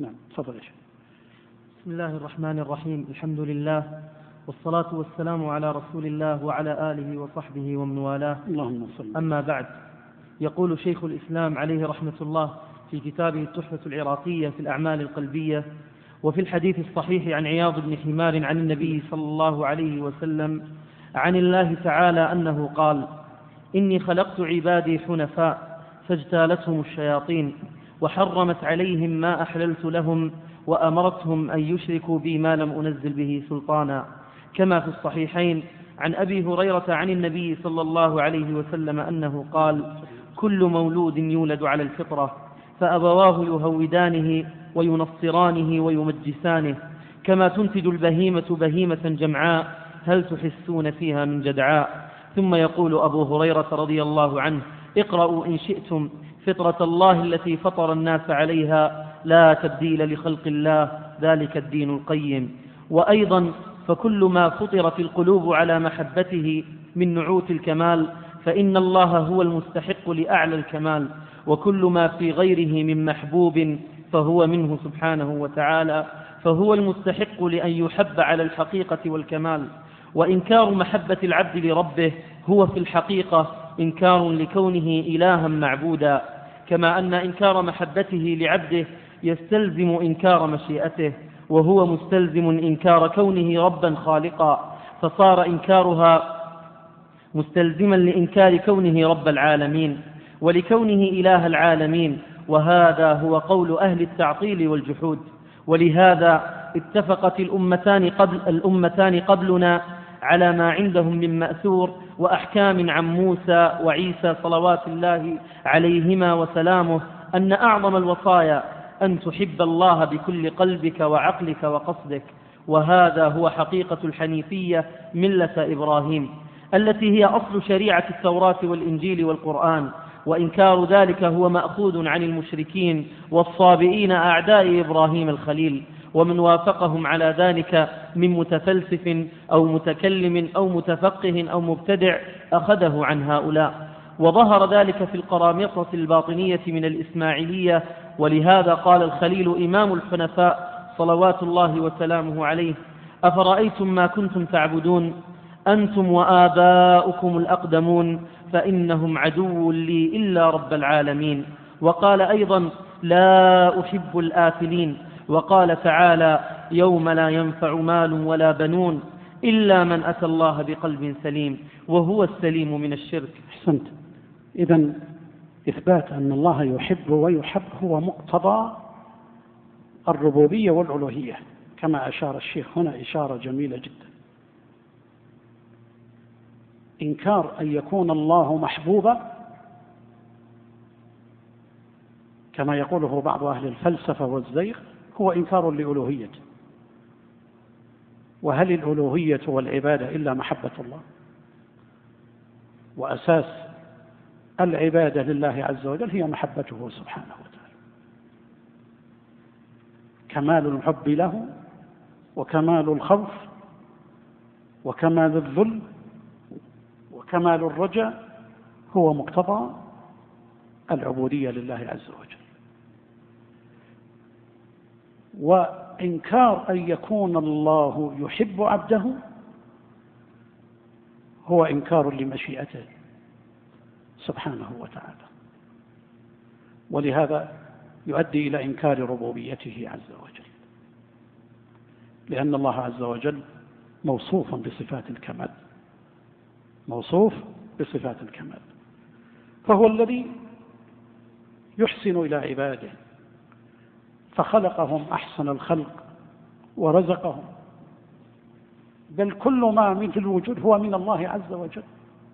نعم تفضل يا شيخ. بسم الله الرحمن الرحيم. الحمد لله والصلاة والسلام على رسول الله وعلى آله وصحبه ومن والاه. اللهم صل. أما بعد، يقول شيخ الإسلام عليه رحمة الله في كتابه التحفة العراقية في الأعمال القلبية: وفي الحديث الصحيح عن عياض بن حمار عن النبي صلى الله عليه وسلم عن الله تعالى أنه قال: إني خلقت عبادي حنفاء فاجتالتهم الشياطين وحرمت عليهم ما أحللت لهم وأمرتهم أن يشركوا بي ما لم أنزل به سلطانا، كما في الصحيحين عن أبي هريرة عن النبي صلى الله عليه وسلم أنه قال: كل مولود يولد على الفطرة فأبواه يهودانه وينصرانه ويمجسانه، كما تنتج البهيمة بهيمة جمعاء هل تحسون فيها من جدعاء. ثم يقول أبو هريرة رضي الله عنه: اقرأوا إن شئتم فطرة الله التي فطر الناس عليها لا تبديل لخلق الله ذلك الدين القيم. وأيضا فكل ما فطرت القلوب على محبته من نعوت الكمال فإن الله هو المستحق لأعلى الكمال، وكل ما في غيره من محبوب فهو منه سبحانه وتعالى، فهو المستحق لأن يحب على الحقيقة والكمال. وإنكار محبة العبد لربه هو في الحقيقة إنكار لكونه إلها معبودا، كما أن إنكار محبته لعبده يستلزم إنكار مشيئته، وهو مستلزم إنكار كونه ربا خالقا، فصار إنكارها مستلزما لإنكار كونه رب العالمين ولكونه إله العالمين، وهذا هو قول أهل التعطيل والجحود. ولهذا اتفقت الأمتان قبلنا على ما عندهم من مأثور وأحكام عن موسى وعيسى صلوات الله عليهما وسلامه أن أعظم الوصايا أن تحب الله بكل قلبك وعقلك وقصدك، وهذا هو حقيقة الحنيفية ملة إبراهيم التي هي أصل شريعة التوراة والإنجيل والقرآن. وإنكار ذلك هو مأخوذ عن المشركين والصابئين أعداء إبراهيم الخليل، ومن وافقهم على ذلك من متفلسف أو متكلم أو متفقه أو مبتدع أخذه عن هؤلاء. وظهر ذلك في القرامطة الباطنية من الإسماعيلية، ولهذا قال الخليل إمام الحنفاء صلوات الله وسلامه عليه: أفرأيتم ما كنتم تعبدون أنتم وآباؤكم الأقدمون فإنهم عدو لي إلا رب العالمين. وقال أيضا: لا أحب الآثلين. وقال تعالى: يوم لا ينفع مال ولا بنون إلا من أتى الله بقلب سليم، وهو السليم من الشرك. أحسنت. إذن إثبات أن الله يحب ويحب هو مقتضى الربوبية والألوهية، كما أشار الشيخ هنا إشارة جميلة جدا. إنكار أن يكون الله محبوبا كما يقوله بعض أهل الفلسفة والزيغ هو إنكار لألوهيته. وهل الألوهية والعبادة إلا محبة الله؟ وأساس العبادة لله عز وجل هي محبته سبحانه وتعالى، كمال الحب له وكمال الخوف وكمال الذل وكمال الرجاء هو مقتضى العبودية لله عز وجل. وإنكار أن يكون الله يحب عبده هو إنكار لمشيئته سبحانه وتعالى، ولهذا يؤدي إلى إنكار ربوبيته عز وجل، لأن الله عز وجل موصوف بصفات الكمال، موصوف بصفات الكمال، فهو الذي يحسن إلى عباده فخلقهم أحسن الخلق ورزقهم، بل كل ما من في الوجود هو من الله عز وجل.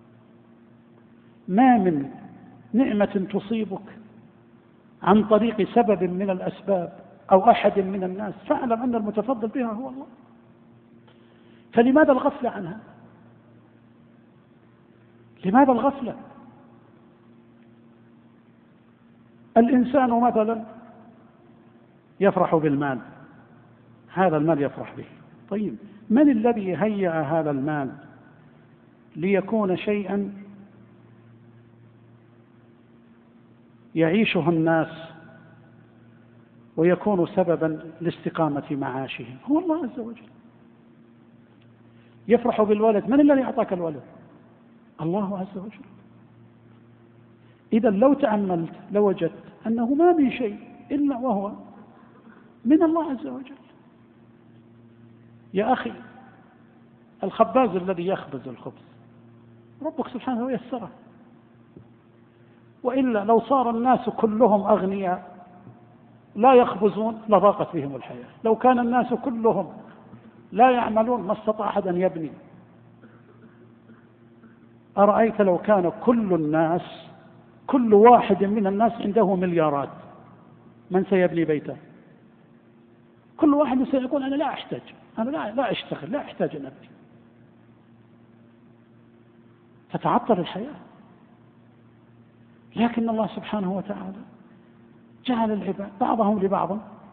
ما من نعمة تصيبك عن طريق سبب من الأسباب أو أحد من الناس فاعلم أن المتفضل بها هو الله، فلماذا الغفلة عنها؟ لماذا الغفلة؟ الإنسان مثلا يفرح بالمال، هذا المال يفرح به، طيب من الذي هيأ هذا المال ليكون شيئا يعيشه الناس ويكون سببا لاستقامة معاشهم هو الله عز وجل. يفرح بالولد، من الذي أعطاك الولد؟ الله عز وجل. إذا لو تأملت لوجدت أنه ما من شيء إلا وهو من الله عز وجل. يا أخي، الخباز الذي يخبز الخبز ربك سبحانه يسره، وإلا لو صار الناس كلهم أغنياء لا يخبزون لضاقت بهم الحياة. لو كان الناس كلهم لا يعملون ما استطاع أحد أن يبني. أرأيت لو كان كل واحد من الناس عنده مليارات، من سيبني بيته؟ كل واحد سيقول أنا لا أحتاج، أنا لا أشتغل، لا أحتاج أن أبني. تتعطل الحياة. لكن الله سبحانه وتعالى جعل العباد بعضهم لبعض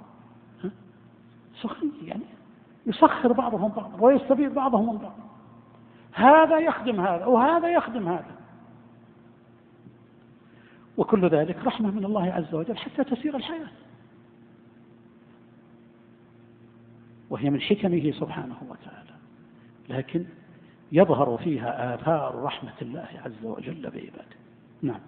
سخي، يعني يسخر بعضهم بعضا ويستفيد بعضهم من بعض. هذا يخدم هذا وهذا يخدم هذا، وكل ذلك رحمة من الله عز وجل حتى تسير الحياة، وهي من حكمه سبحانه وتعالى، لكن يظهر فيها آثار رحمة الله عز وجل بعباده. نعم.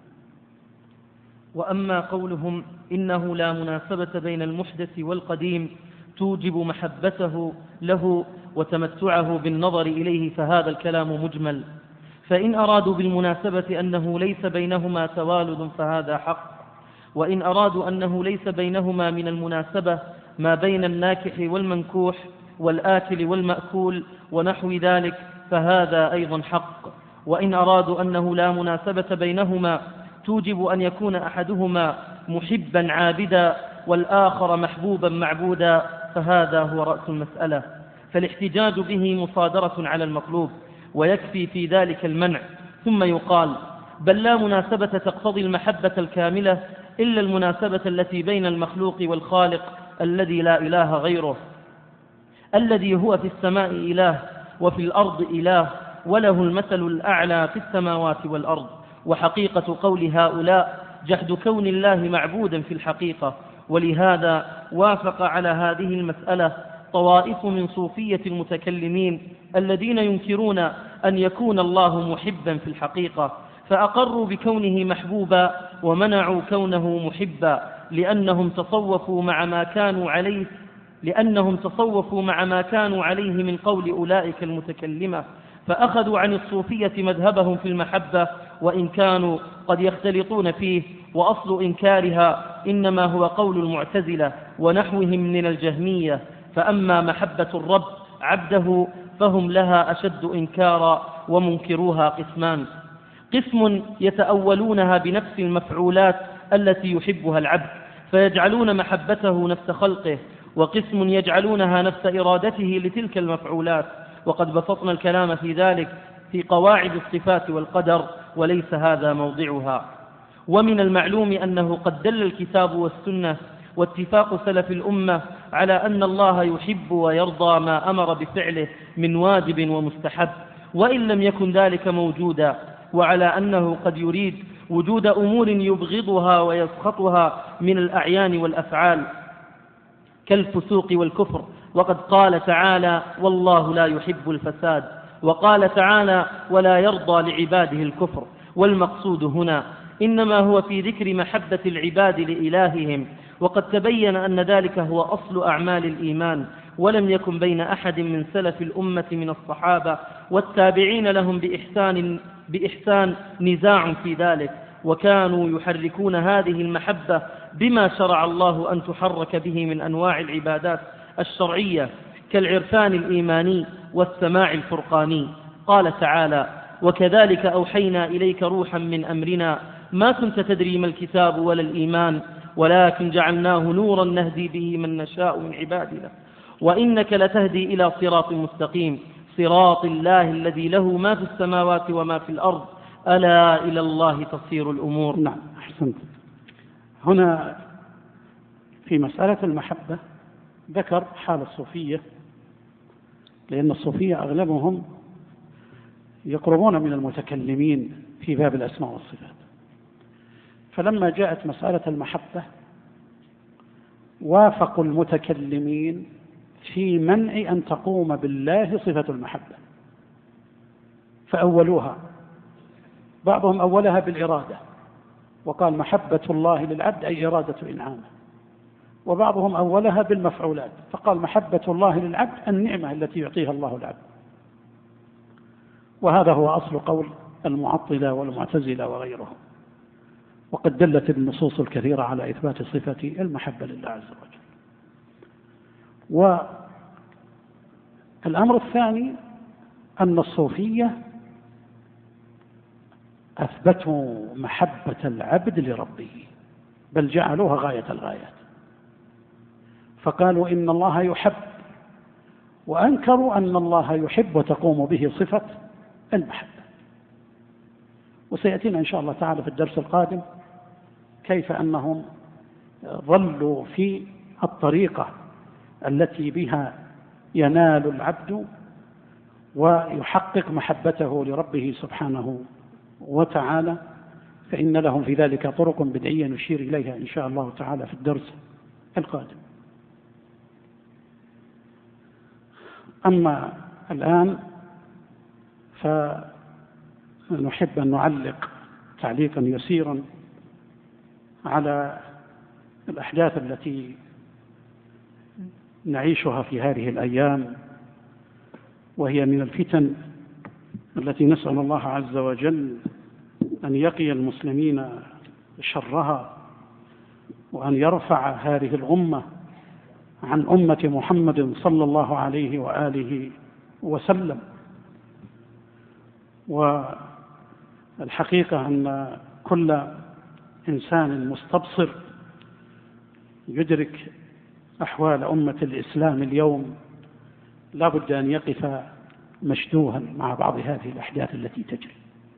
وأما قولهم إنه لا مناسبة بين المحدث والقديم توجب محبته له وتمتعه بالنظر إليه، فهذا الكلام مجمل. فإن أرادوا بالمناسبة أنه ليس بينهما توالد فهذا حق، وإن أرادوا أنه ليس بينهما من المناسبة ما بين الناكح والمنكوح والآكل والمأكول ونحو ذلك فهذا أيضا حق. وإن أرادوا أنه لا مناسبة بينهما توجب أن يكون أحدهما محبا عابدا والآخر محبوبا معبودا فهذا هو رأس المسألة. فالاحتجاج به مصادرة على المطلوب، ويكفي في ذلك المنع. ثم يقال بل لا مناسبة تقتضي المحبة الكاملة إلا المناسبة التي بين المخلوق والخالق الذي لا إله غيره، الذي هو في السماء إله وفي الأرض إله وله المثل الأعلى في السماوات والأرض. وحقيقة قول هؤلاء جحد كون الله معبودا في الحقيقة. ولهذا وافق على هذه المسألة طوائف من صوفية المتكلمين الذين ينكرون أن يكون الله محبا في الحقيقة، فأقروا بكونه محبوبا ومنعوا كونه محبا لأنهم تصوفوا مع ما كانوا عليه من قول أولئك المتكلمة، فأخذوا عن الصوفية مذهبهم في المحبة وإن كانوا قد يختلطون فيه، وأصل إنكارها إنما هو قول المعتزلة ونحوهم من الجهمية. فأما محبة الرب عبده فهم لها أشد إنكارا، ومنكروها قسمان: قسم يتأولونها بنفس المفعولات التي يحبها العبد فيجعلون محبته نفس خلقه، وقسم يجعلونها نفس إرادته لتلك المفعولات، وقد بسطنا الكلام في ذلك في قواعد الصفات والقدر وليس هذا موضعها. ومن المعلوم أنه قد دل الكتاب والسنة واتفاق سلف الأمة على أن الله يحب ويرضى ما أمر بفعله من واجب ومستحب وإن لم يكن ذلك موجودا، وعلى أنه قد يريد وجود أمور يبغضها ويسخطها من الأعيان والأفعال كالفسوق والكفر، وقد قال تعالى: والله لا يحب الفساد، وقال تعالى: ولا يرضى لعباده الكفر. والمقصود هنا إنما هو في ذكر محبة العباد لإلههم، وقد تبين أن ذلك هو أصل أعمال الإيمان، ولم يكن بين أحد من سلف الأمة من الصحابة والتابعين لهم بإحسان نزاع في ذلك، وكانوا يحركون هذه المحبة بما شرع الله أن تحرك به من أنواع العبادات الشرعية كالعرفان الإيماني والسماع الفرقاني. قال تعالى: وكذلك أوحينا إليك روحا من أمرنا ما كنت تدري ما الكتاب ولا الإيمان ولكن جعلناه نورا نهدي به من نشاء من عبادنا وإنك لتهدي إلى صراط مستقيم صراط الله الذي له ما في السماوات وما في الأرض ألا إلى الله تصير الأمور. نعم، أحسنت. هنا في مسألة المحبة ذكر حال الصوفية، لأن الصوفية أغلبهم يقربون من المتكلمين في باب الأسماء والصفات، فلما جاءت مسألة المحبة وافقوا المتكلمين في منع أن تقوم بالله صفة المحبة، فأولوها، بعضهم أولها بالإرادة وقال محبة الله للعبد أي إرادة إنعامه، وبعضهم أولها بالمفعولات فقال محبة الله للعبد النعمة التي يعطيها الله العبد. وهذا هو أصل قول المعطلة والمعتزلة وغيرهم، وقد دلت النصوص الكثيرة على إثبات صفة المحبة لله عز وجل. والأمر الثاني أن الصوفية أثبتوا محبة العبد لربه، بل جعلوها غاية الغايات، فقالوا إن الله يحب، وأنكروا أن الله يحب وتقوم به صفة المحبة. وسيأتينا إن شاء الله تعالى في الدرس القادم كيف أنهم ظلوا في الطريقة التي بها ينال العبد ويحقق محبته لربه سبحانه وتعالى، فإن لهم في ذلك طرق بدعية نشير إليها إن شاء الله تعالى في الدرس القادم. أما الآن فنحب أن نعلق تعليقا يسيرا على الأحداث التي نعيشها في هذه الأيام، وهي من الفتن التي نسأل الله عز وجل أن يقي المسلمين شرها، وأن يرفع هذه الغمة عن أمة محمد صلى الله عليه وآله وسلم. والحقيقة أن كل إنسان مستبصر يدرك أحوال أمة الإسلام اليوم لا بد أن يقف مشدوها مع بعض هذه الأحداث التي تجري،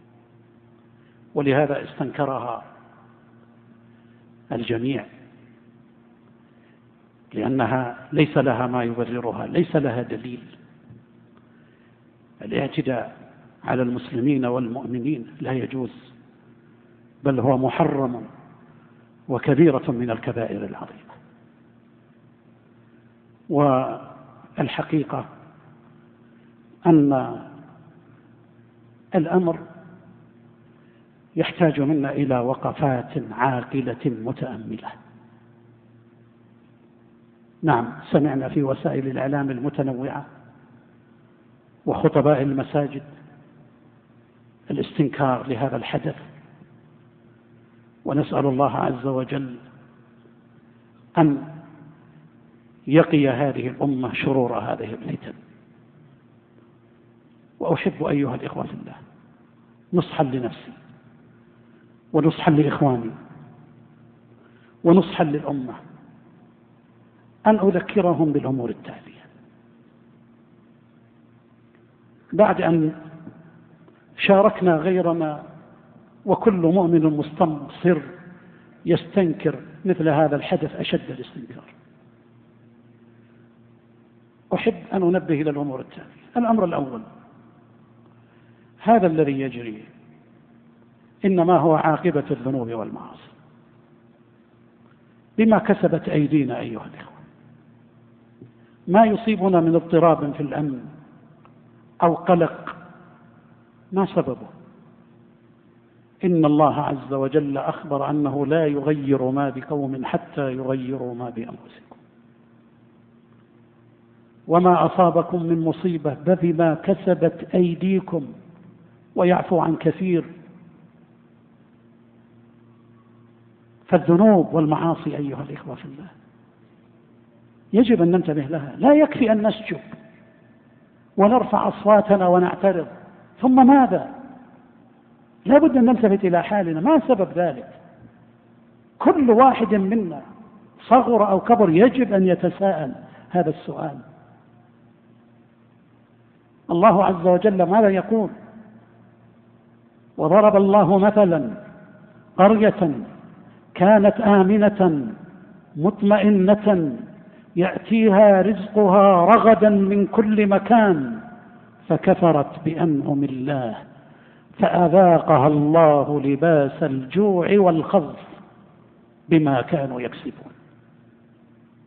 ولهذا استنكرها الجميع، لأنها ليس لها ما يبررها، ليس لها دليل. الاعتداء على المسلمين والمؤمنين لا يجوز، بل هو محرم وكبيرة من الكبائر العظيمة. والحقيقة أن الأمر يحتاج منا إلى وقفات عاقلة متأملة. نعم، سمعنا في وسائل الإعلام المتنوعة وخطباء المساجد الاستنكار لهذا الحدث، ونسأل الله عز وجل أن يقي هذه الأمة شرور هذه الفتن. وأحب أيها الإخوة في الله نصحا لنفسي ونصحا لإخواني ونصحا للأمة أن أذكرهم بالأمور التالية. بعد أن شاركنا غيرنا وكل مؤمن مستبصر يستنكر مثل هذا الحدث أشد الاستنكار، أحب أن أنبه إلى الأمور التالية. الأمر الأول، هذا الذي يجري إنما هو عاقبة الذنوب والمعاصي بما كسبت أيدينا أيها الإخوة. ما يصيبنا من اضطراب في الأمن أو قلق ما سببه؟ إن الله عز وجل أخبر أنه لا يغير ما بقوم حتى يغيروا ما بأنفسهم، وما أصابكم من مصيبة فبما كسبت أيديكم ويعفو عن كثير. فالذنوب والمعاصي أيها الإخوة في الله يجب أن ننتبه لها. لا يكفي أن نسجد ونرفع أصواتنا ونعترض، ثم ماذا؟ لا بد أن نلتفت إلى حالنا، ما سبب ذلك؟ كل واحد منا صغر أو كبر يجب أن يتساءل هذا السؤال. الله عز وجل ماذا يقول؟ وضرب الله مثلا قرية كانت آمنة مطمئنة يأتيها رزقها رغدا من كل مكان فكفرت بأنعم الله فأذاقها الله لباس الجوع والخوف بما كانوا يكسبون.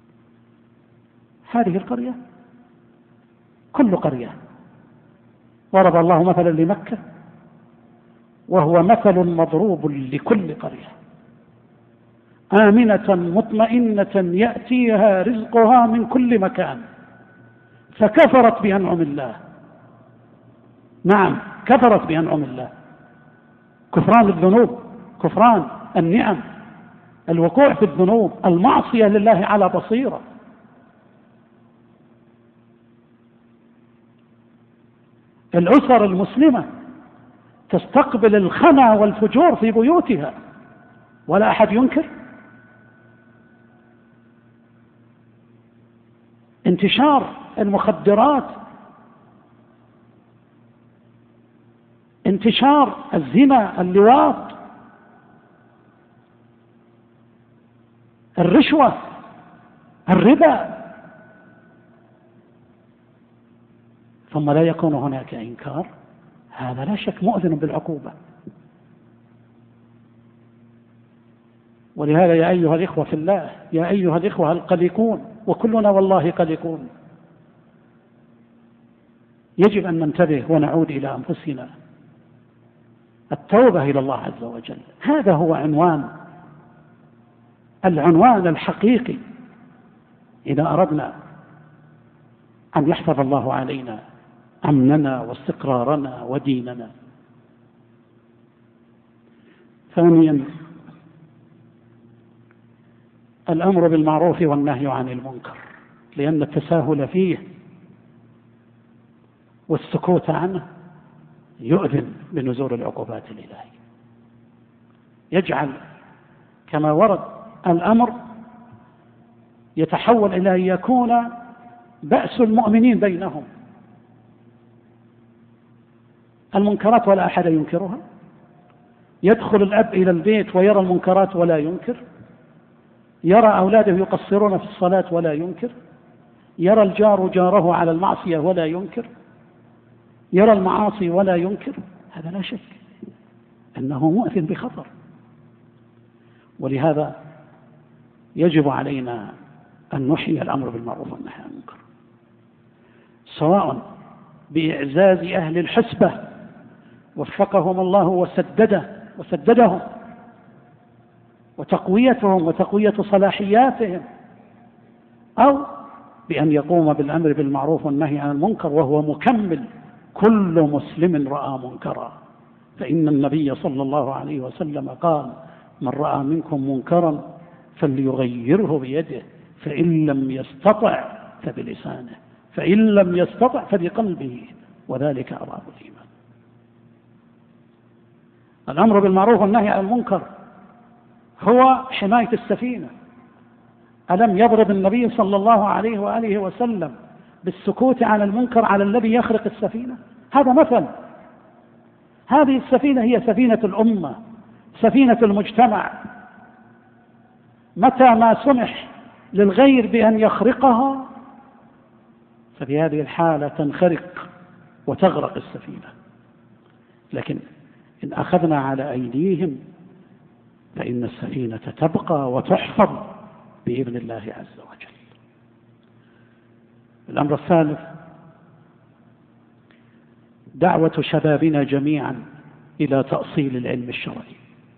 هذه القرية كل قرية ضرب الله مثلا لمكة وهو مثل مضروب لكل قرية آمنة مطمئنة يأتيها رزقها من كل مكان فكفرت بأنعم الله. نعم، كفرت بأنعم الله، كفران الذنوب، كفران النعم، الوقوع في الذنوب، المعصية لله على بصيرة. الأسر المسلمة تستقبل الخنا والفجور في بيوتها ولا أحد ينكر. انتشار المخدرات، انتشار الزنا، اللواط، الرشوة، الربا، ثم لا يكون هناك إنكار، هذا لا شك مؤذن بالعقوبة. ولهذا يا أيها الإخوة في الله، يا أيها الإخوة القلقون، وكلنا والله قلقون، يجب أن ننتبه ونعود إلى أنفسنا، التوبة إلى الله عز وجل، هذا هو العنوان الحقيقي إذا أردنا أن يحفظ الله علينا أمننا واستقرارنا وديننا. ثانيا، الأمر بالمعروف والنهي عن المنكر، لأن التساهل فيه والسكوت عنه يؤذن بنزول العقوبات الإلهية، يجعل كما ورد الأمر يتحول إلى أن يكون بأس المؤمنين بينهم. المنكرات ولا أحد ينكرها، يدخل الأب إلى البيت ويرى المنكرات ولا ينكر، يرى أولاده يقصرون في الصلاة ولا ينكر، يرى الجار جاره على المعصية ولا ينكر، يرى المعاصي ولا ينكر، هذا لا شك أنه مؤثر بخطر. ولهذا يجب علينا أن نحيي الأمر بالمعروف والنهي عن المنكر، سواء بإعزاز أهل الحسبة وفقهم الله وسددهم وتقويتهم وتقوية صلاحياتهم، أو بأن يقوم بالأمر بالمعروف والنهي عن المنكر وهو مكمل كل مسلم رأى منكرا، فإن النبي صلى الله عليه وسلم قال: من رأى منكم منكرا فليغيره بيده، فإن لم يستطع فبلسانه، فإن لم يستطع فبقلبه، وذلك أضعف الإيمان. الأمر بالمعروف والنهي عن المنكر هو حماية السفينة. ألم يضرب النبي صلى الله عليه وآله وسلم بالسكوت عن المنكر على الذي يخرق السفينة؟ هذا مثل. هذه السفينة هي سفينة الأمة، سفينة المجتمع. متى ما سمح للغير بأن يخرقها ففي هذه الحالة تنخرق وتغرق السفينة. لكن إن أخذنا على أيديهم فإن السفينة تبقى وتحفظ بإذن الله عز وجل. الأمر الثالث، دعوة شبابنا جميعا إلى تأصيل العلم الشرعي.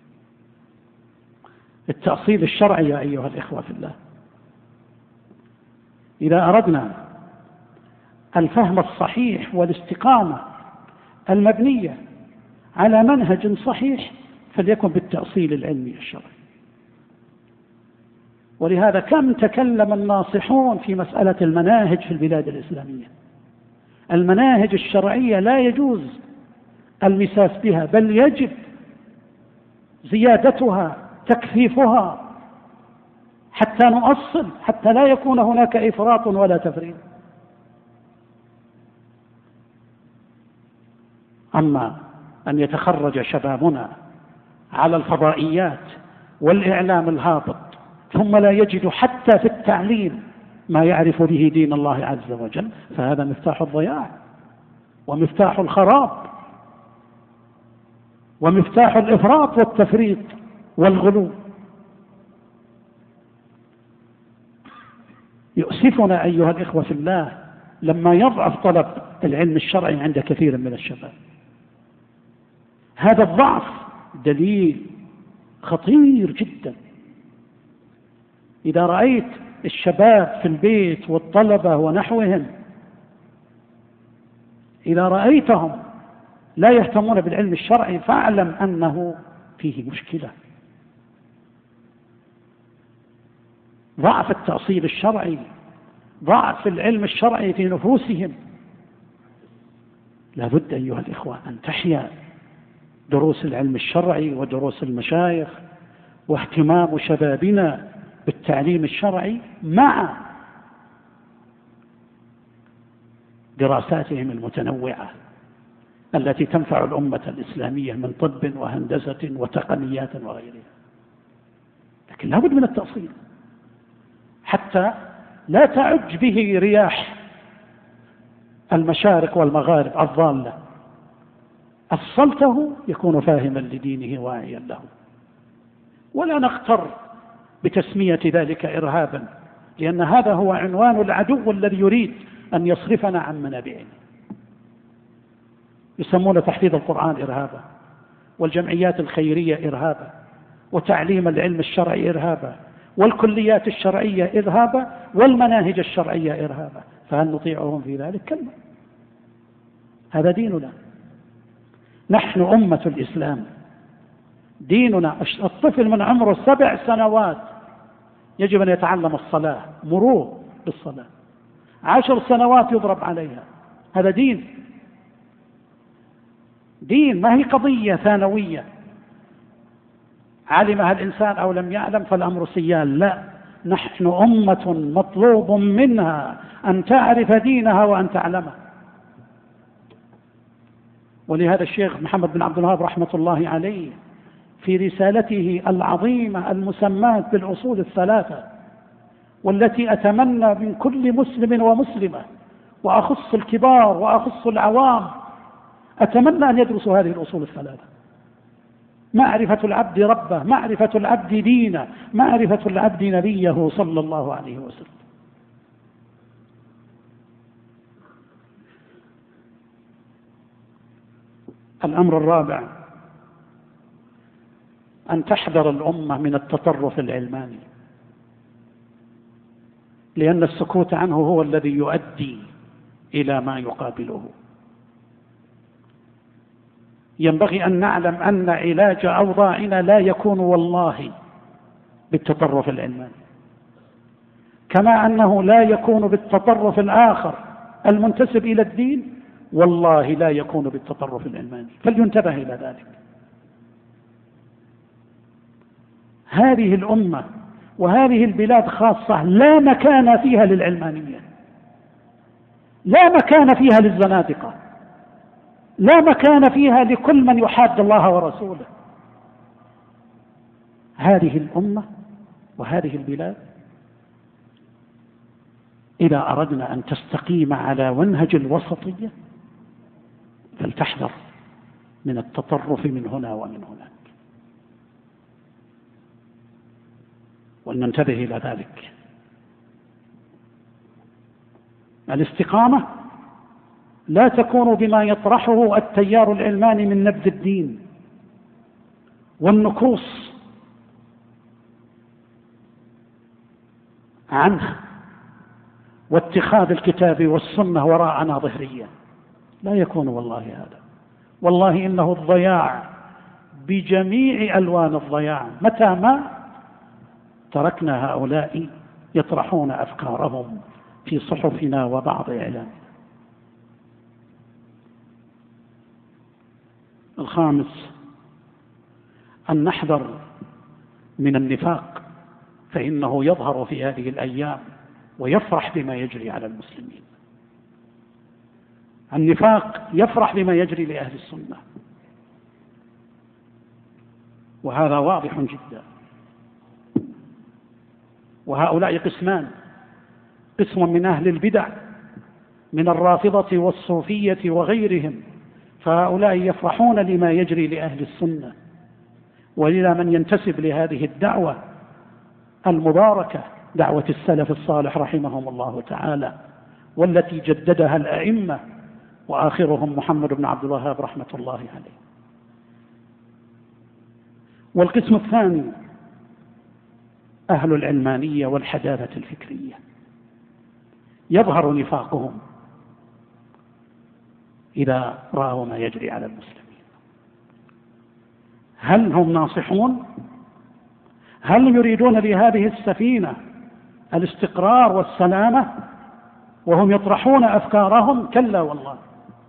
التأصيل الشرعي يا أيها الإخوة في الله، إذا أردنا الفهم الصحيح والاستقامة المبنية على منهج صحيح فليكن بالتأصيل العلمي الشرعي. ولهذا كم تكلم الناصحون في مسألة المناهج في البلاد الإسلامية. المناهج الشرعية لا يجوز المساس بها، بل يجب زيادتها، تكثيفها، حتى نؤصل، حتى لا يكون هناك إفراط ولا تفريط. أما أن يتخرج شبابنا على الفضائيات والإعلام الهابط ثم لا يجد حتى في التعليم ما يعرف به دين الله عز وجل، فهذا مفتاح الضياع ومفتاح الخراب ومفتاح الإفراط يؤسفنا أيها الإخوة في الله لما يضعف طلب العلم الشرعي عند كثير من الشباب. هذا الضعف دليل خطير جدا. إذا رأيت الشباب في البيت والطلبة ونحوهم، إذا رأيتهم لا يهتمون بالعلم الشرعي فاعلم أنه فيه مشكلة. ضعف التأصيل الشرعي، ضعف العلم الشرعي في نفوسهم. لا بد أيها الإخوة أن تحيا دروس العلم الشرعي ودروس المشايخ واهتمام شبابنا بالتعليم الشرعي مع دراساتهم المتنوعة التي تنفع الأمة الإسلامية من طب وهندسة وتقنيات وغيرها. لكن لا بد من التأصيل حتى لا تعج به رياح المشارق والمغارب الضالة. أصلته يكون فاهما لدينه واعيا له. ولا نغتر بتسمية ذلك إرهابا، لأن هذا هو عنوان العدو الذي يريد أن يصرفنا عن منابعنا. يسمون تحفيظ القرآن إرهابا، والجمعيات الخيرية إرهابا، وتعليم العلم الشرعي إرهابا، والكليات الشرعية إرهابا، والمناهج الشرعية إرهابا. فهل نطيعهم في ذلك؟ كلا. هذا ديننا، نحن أمة الإسلام. ديننا الطفل من عمره 7 سنوات يجب أن يتعلم الصلاة، مروه بالصلاة. 10 سنوات يضرب عليها. هذا دين، دين، ما هي قضية ثانوية علمها الإنسان أو لم يعلم فالأمر سيال. لا، نحن أمة مطلوب منها أن تعرف دينها وأن تعلمه. ولهذا الشيخ محمد بن عبد الوهاب رحمة الله عليه في رسالته العظيمة المسماة بالأصول الثلاثة، والتي أتمنى من كل مسلم ومسلمة، وأخص الكبار وأخص العوام، أتمنى أن يدرسوا هذه الأصول الثلاثة: معرفة العبد ربه، معرفة العبد دينه، معرفة العبد نبيه صلى الله عليه وسلم. الأمر الرابع أن تحذر الأمة من التطرف العلماني، لأن السكوت عنه هو الذي يؤدي إلى ما يقابله. ينبغي أن نعلم أن علاج أوضاعنا لا يكون والله بالتطرف العلماني، كما أنه لا يكون بالتطرف الآخر المنتسب إلى الدين، والله لا يكون بالتطرف العلماني. فلينتبه إلى ذلك. هذه الأمة وهذه البلاد خاصة لا مكان فيها للعلمانية، لا مكان فيها للزنادقة، لا مكان فيها لكل من يحاد الله ورسوله. هذه الأمة وهذه البلاد إذا أردنا أن تستقيم على منهج الوسطية فلتحذر من التطرف من هنا ومن هناك، ولننتبه إلى ذلك. الاستقامة لا تكون بما يطرحه التيار العلماني من نبذ الدين والنكوص عنه واتخاذ الكتاب والسنة وراءنا ظهريا. لا يكون والله هذا، والله إنه الضياع بجميع ألوان الضياع متى ما تركنا هؤلاء يطرحون أفكارهم في صحفنا وبعض إعلامنا. الخامس أن نحذر من النفاق، فإنه يظهر في هذه الأيام ويفرح بما يجري على المسلمين. النفاق يفرح بما يجري لأهل السنة، وهذا واضح جدا. وهؤلاء قسمان: قسم من أهل البدع من الرافضة والصوفية وغيرهم، فهؤلاء يفرحون لما يجري لأهل السنة، ولذا من ينتسب لهذه الدعوة المباركة دعوة السلف الصالح رحمهم الله تعالى، والتي جددها الأئمة وآخرهم محمد بن عبد الوهاب رحمة الله عليه. والقسم الثاني أهل العلمانية والحداثة الفكرية، يظهر نفاقهم إذا رأوا ما يجري على المسلمين. هل هم ناصحون؟ هل يريدون لهذه السفينة الاستقرار والسلامة وهم يطرحون أفكارهم؟ كلا والله،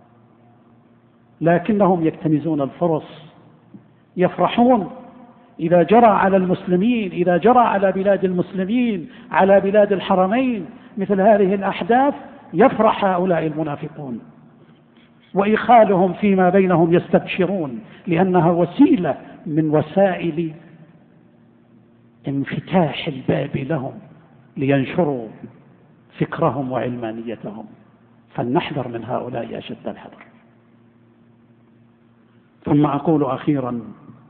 لكنهم يكتنزون الفرص، يفرحون إذا جرى على المسلمين، إذا جرى على بلاد المسلمين، على بلاد الحرمين مثل هذه الأحداث، يفرح هؤلاء المنافقون، وإخالهم فيما بينهم يستبشرون، لأنها وسيلة من وسائل انفتاح الباب لهم لينشروا فكرهم وعلمانيتهم. فلنحذر من هؤلاء أشد الحذر. ثم أقول أخيرا: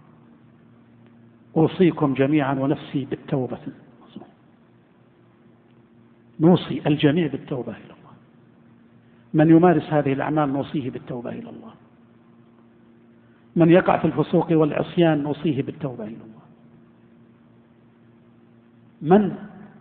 أوصيكم جميعا ونفسي بالتوبة. نوصي الجميع بالتوبة إلى الله. من يمارس هذه الأعمال نوصيه بالتوبة إلى الله. من يقع في الفسوق والعصيان نوصيه بالتوبة إلى الله. من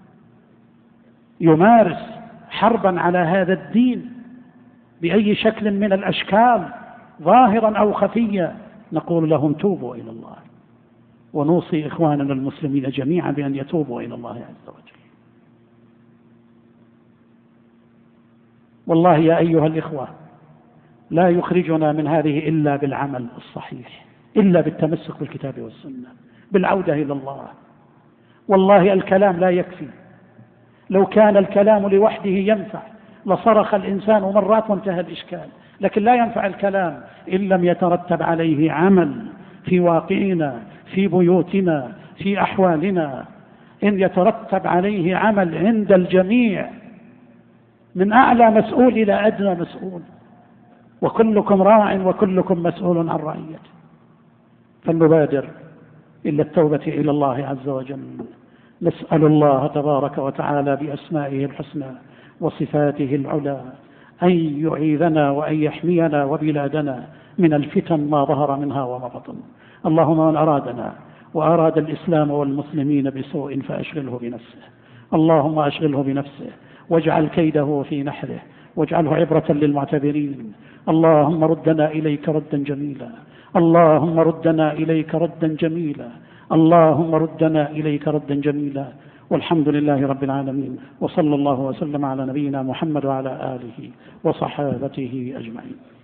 يمارس حربا على هذا الدين بأي شكل من الأشكال ظاهرا أو خفيا نقول لهم توبوا إلى الله، ونوصي إخواننا المسلمين جميعا بأن يتوبوا إلى الله عز وجل. والله يا أيها الإخوة، لا يخرجنا من هذه إلا بالعمل الصحيح، إلا بالتمسك بالكتاب والسنة، بالعودة إلى الله. والله الكلام لا يكفي، لو كان الكلام لوحده ينفع لصرخ الإنسان مرات وانتهى الإشكال، لكن لا ينفع الكلام إن لم يترتب عليه عمل في واقعنا، في بيوتنا، في أحوالنا. إن يترتب عليه عمل عند الجميع من أعلى مسؤول إلى أدنى مسؤول، وكلكم راع وكلكم مسؤول عن رعيته. فلنبادر إلا التوبة إلى الله عز وجل. نسأل الله تبارك وتعالى بأسمائه الحسنى وصفاته العلى أن يعيذنا وأن يحمينا وبلادنا من الفتن ما ظهر منها وما بطن. اللهم من أرادنا وأراد الإسلام والمسلمين بسوء فأشغله بنفسه، اللهم أشغله بنفسه واجعل كيده في نحره واجعله عبرة للمعتبرين. اللهم ردنا إليك ردا جميلا، اللهم ردنا إليك ردا جميلا، اللهم ردنا إليك ردا جميلا. والحمد لله رب العالمين، وصلى الله وسلم على نبينا محمد وعلى آله وصحابته أجمعين.